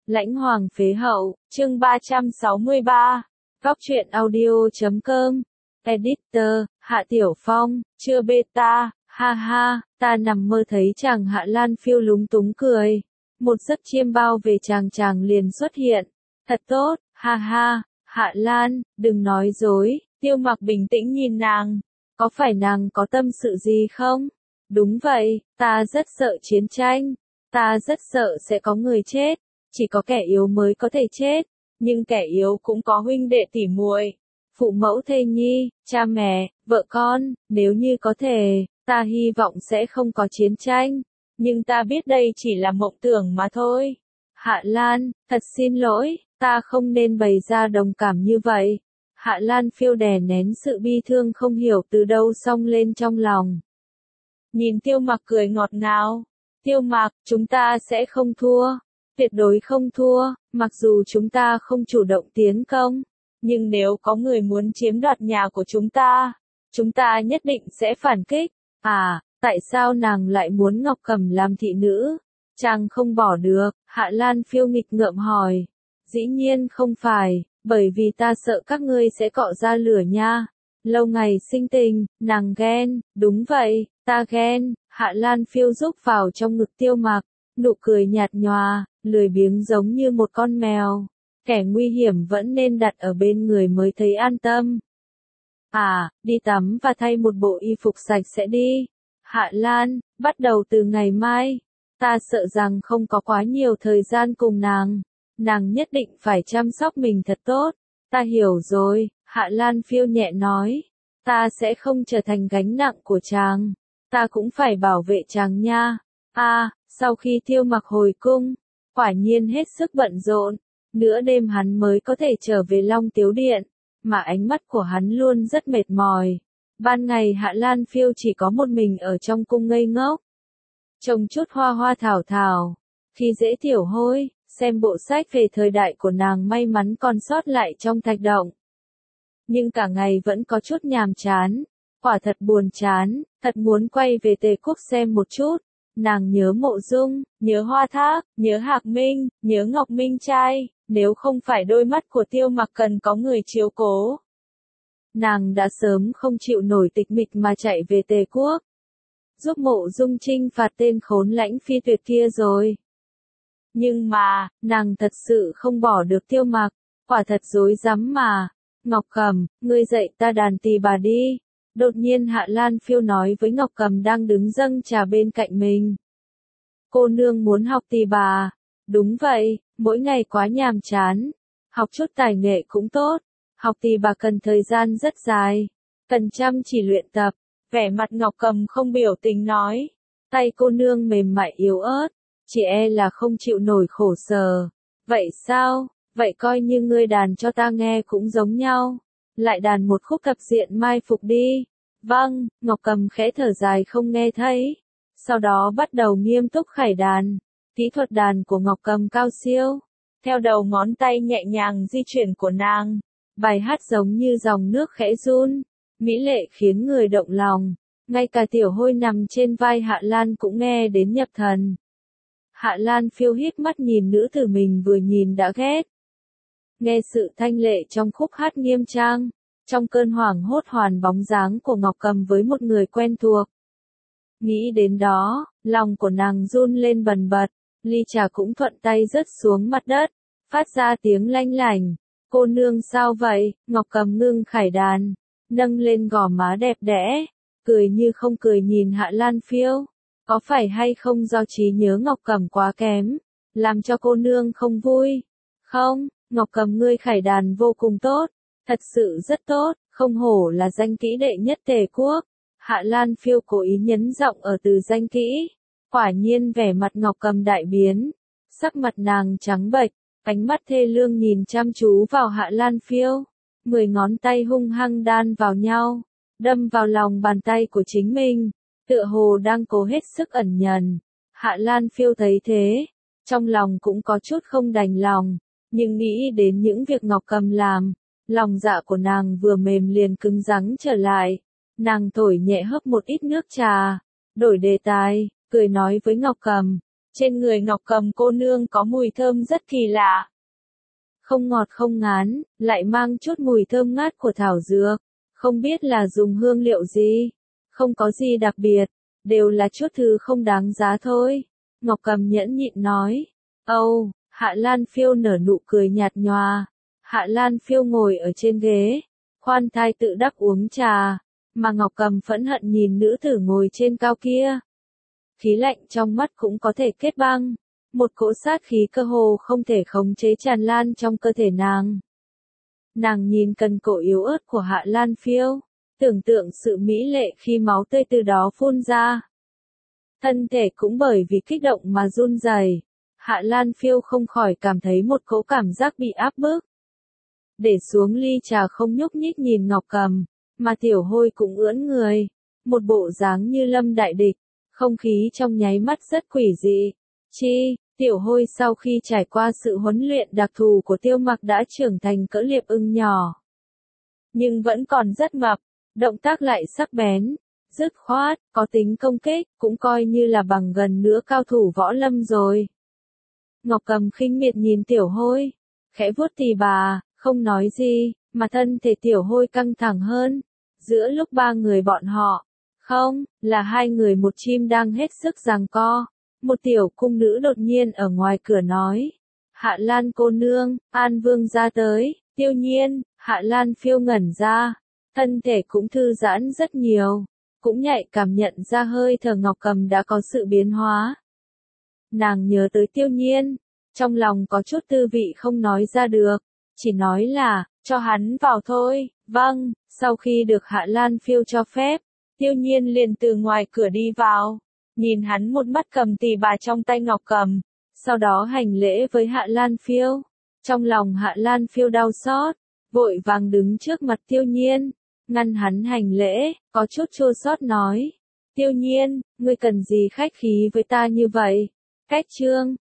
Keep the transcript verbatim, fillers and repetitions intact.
Lãnh Hoàng phế hậu, chương ba trăm sáu mươi ba. Góc truyện audio chấm com. Editor, Hạ Tiểu Phong, chưa beta, ha ha, ta nằm mơ thấy chàng Hạ Lan phiêu lúng túng cười. Một giấc chiêm bao về chàng chàng liền xuất hiện. Thật tốt, ha ha, Hạ Lan, đừng nói dối, Tiêu Mặc bình tĩnh nhìn nàng. Có phải nàng có tâm sự gì không? Đúng vậy, ta rất sợ chiến tranh. Ta rất sợ sẽ có người chết. Chỉ có kẻ yếu mới có thể chết, nhưng kẻ yếu cũng có huynh đệ tỉ muội, phụ mẫu thê nhi, cha mẹ, vợ con, nếu như có thể, ta hy vọng sẽ không có chiến tranh, nhưng ta biết đây chỉ là mộng tưởng mà thôi. Hạ Lan, thật xin lỗi, ta không nên bày ra đồng cảm như vậy. Hạ Lan phiêu đè nén sự bi thương không hiểu từ đâu xông lên trong lòng. Nhìn Tiêu Mặc cười ngọt ngào, Tiêu Mặc, chúng ta sẽ không thua. Tuyệt đối không thua, mặc dù chúng ta không chủ động tiến công, nhưng nếu có người muốn chiếm đoạt nhà của chúng ta, chúng ta nhất định sẽ phản kích. À, tại sao nàng lại muốn Ngọc Cầm làm thị nữ? Chàng không bỏ được, Hạ Lan phiêu nghịch ngợm hỏi. Dĩ nhiên không phải, bởi vì ta sợ các ngươi sẽ cọ ra lửa nha. Lâu ngày sinh tình, nàng ghen, đúng vậy, ta ghen. Hạ Lan phiêu rúc vào trong ngực Tiêu Mặc, nụ cười nhạt nhòa, lười biếng giống như một con mèo. Kẻ nguy hiểm vẫn nên đặt ở bên người mới thấy an tâm. À, đi tắm và thay một bộ y phục sạch sẽ đi. Hạ Lan, bắt đầu từ ngày mai, ta sợ rằng không có quá nhiều thời gian cùng nàng. Nàng nhất định phải chăm sóc mình thật tốt. Ta hiểu rồi, Hạ Lan phiêu nhẹ nói. Ta sẽ không trở thành gánh nặng của chàng. Ta cũng phải bảo vệ chàng nha. À, sau khi Tiêu Mặc hồi cung, quả nhiên hết sức bận rộn, nửa đêm hắn mới có thể trở về Long Tiếu Điện, mà ánh mắt của hắn luôn rất mệt mỏi. Ban ngày Hạ Lan phiêu chỉ có một mình ở trong cung ngây ngốc, trồng chút hoa hoa thảo thảo, khi dễ tiểu hôi, xem bộ sách về thời đại của nàng may mắn còn sót lại trong thạch động. Nhưng cả ngày vẫn có chút nhàm chán, quả thật buồn chán, thật muốn quay về Tề Quốc xem một chút. Nàng nhớ Mộ Dung, nhớ Hoa Thác, nhớ Hạc Minh, nhớ Ngọc Minh trai, nếu không phải đôi mắt của Tiêu Mặc cần có người chiếu cố. Nàng đã sớm không chịu nổi tịch mịch mà chạy về Tề Quốc, giúp Mộ Dung trinh phạt tên khốn lãnh phi tuyệt kia rồi. Nhưng mà, nàng thật sự không bỏ được Tiêu Mặc, quả thật rối rắm mà. Ngọc Cầm, ngươi dạy ta đàn tỳ bà đi. Đột nhiên Hạ Lan phiêu nói với Ngọc Cầm đang đứng dâng trà bên cạnh mình. Cô nương muốn học tỳ bà. Đúng vậy, mỗi ngày quá nhàm chán. Học chút tài nghệ cũng tốt. Học tỳ bà cần thời gian rất dài. Cần chăm chỉ luyện tập. Vẻ mặt Ngọc Cầm không biểu tình nói. Tay cô nương mềm mại yếu ớt. Chỉ e là không chịu nổi khổ sở. Vậy sao? Vậy coi như ngươi đàn cho ta nghe cũng giống nhau. Lại đàn một khúc thập diện mai phục đi. Vâng, Ngọc Cầm khẽ thở dài không nghe thấy. Sau đó bắt đầu nghiêm túc khải đàn. Kỹ thuật đàn của Ngọc Cầm cao siêu. Theo đầu ngón tay nhẹ nhàng di chuyển của nàng, bài hát giống như dòng nước khẽ run, mỹ lệ khiến người động lòng. Ngay cả tiểu hôi nằm trên vai Hạ Lan cũng nghe đến nhập thần. Hạ Lan phiêu híp mắt nhìn nữ tử mình vừa nhìn đã ghét. Nghe sự thanh lệ trong khúc hát nghiêm trang, trong cơn hoảng hốt hoàn bóng dáng của Ngọc Cầm với một người quen thuộc. Nghĩ đến đó, lòng của nàng run lên bần bật, ly trà cũng thuận tay rớt xuống mặt đất, phát ra tiếng lanh lảnh. Cô nương sao vậy? Ngọc Cầm ngưng khải đàn, nâng lên gò má đẹp đẽ, cười như không cười nhìn Hạ Lan phiêu. Có phải hay không do trí nhớ Ngọc Cầm quá kém, làm cho cô nương không vui? Không, Ngọc Cầm ngươi khải đàn vô cùng tốt. Thật sự rất tốt, không hổ là danh kỹ đệ nhất Tề Quốc. Hạ Lan phiêu cố ý nhấn giọng ở từ danh kỹ. Quả nhiên vẻ mặt Ngọc Cầm đại biến. Sắc mặt nàng trắng bệch, ánh mắt thê lương nhìn chăm chú vào Hạ Lan phiêu. Mười ngón tay hung hăng đan vào nhau, đâm vào lòng bàn tay của chính mình. Tựa hồ đang cố hết sức ẩn nhẫn. Hạ Lan phiêu thấy thế, trong lòng cũng có chút không đành lòng. Nhưng nghĩ đến những việc Ngọc Cầm làm, lòng dạ của nàng vừa mềm liền cứng rắn trở lại. Nàng thổi nhẹ hớp một ít nước trà, đổi đề tài, cười nói với Ngọc Cầm. Trên người Ngọc Cầm cô nương có mùi thơm rất kỳ lạ. Không ngọt không ngán, lại mang chút mùi thơm ngát của thảo dược. Không biết là dùng hương liệu gì. Không có gì đặc biệt, đều là chút thứ không đáng giá thôi. Ngọc Cầm nhẫn nhịn nói. Âu, oh, Hạ Lan Phiêu nở nụ cười nhạt nhòa. Hạ Lan Phiêu ngồi ở trên ghế, khoan thai tự đắc uống trà, mà Ngọc Cầm phẫn hận nhìn nữ tử ngồi trên cao kia. Khí lạnh trong mắt cũng có thể kết băng, một cỗ sát khí cơ hồ không thể khống chế tràn lan trong cơ thể nàng. Nàng nhìn cần cổ yếu ớt của Hạ Lan Phiêu, tưởng tượng sự mỹ lệ khi máu tươi từ đó phun ra. Thân thể cũng bởi vì kích động mà run rẩy. Hạ Lan Phiêu không khỏi cảm thấy một cỗ cảm giác bị áp bức. Để xuống ly trà không nhúc nhích nhìn Ngọc Cầm, mà Tiểu Hôi cũng ưỡn người, một bộ dáng như lâm đại địch, không khí trong nháy mắt rất quỷ dị. Chi, Tiểu Hôi sau khi trải qua sự huấn luyện đặc thù của Tiêu Mặc đã trưởng thành cỡ liệp ưng nhỏ. Nhưng vẫn còn rất mập, động tác lại sắc bén, dứt khoát, có tính công kích, cũng coi như là bằng gần nữa cao thủ võ lâm rồi. Ngọc Cầm khinh miệt nhìn Tiểu Hôi, khẽ vuốt tì bà, không nói gì, mà thân thể Tiểu Hôi căng thẳng hơn. Giữa lúc ba người bọn họ, không, là hai người một chim đang hết sức giằng co. Một tiểu cung nữ đột nhiên ở ngoài cửa nói. Hạ Lan cô nương, An Vương ra tới. Tiêu Nhiên, Hạ Lan Phiêu ngẩn ra, thân thể cũng thư giãn rất nhiều, cũng nhạy cảm nhận ra hơi thở Ngọc Cầm đã có sự biến hóa. Nàng nhớ tới Tiêu Nhiên, trong lòng có chút tư vị không nói ra được, chỉ nói là, cho hắn vào thôi. Vâng, sau khi được Hạ Lan Phiêu cho phép, Tiêu Nhiên liền từ ngoài cửa đi vào, nhìn hắn một mắt cầm tỳ bà trong tay Ngọc Cầm, sau đó hành lễ với Hạ Lan Phiêu. Trong lòng Hạ Lan Phiêu đau xót, vội vàng đứng trước mặt Tiêu Nhiên, ngăn hắn hành lễ, có chút chua xót nói. Tiêu Nhiên, ngươi cần gì khách khí với ta như vậy? Cách trương,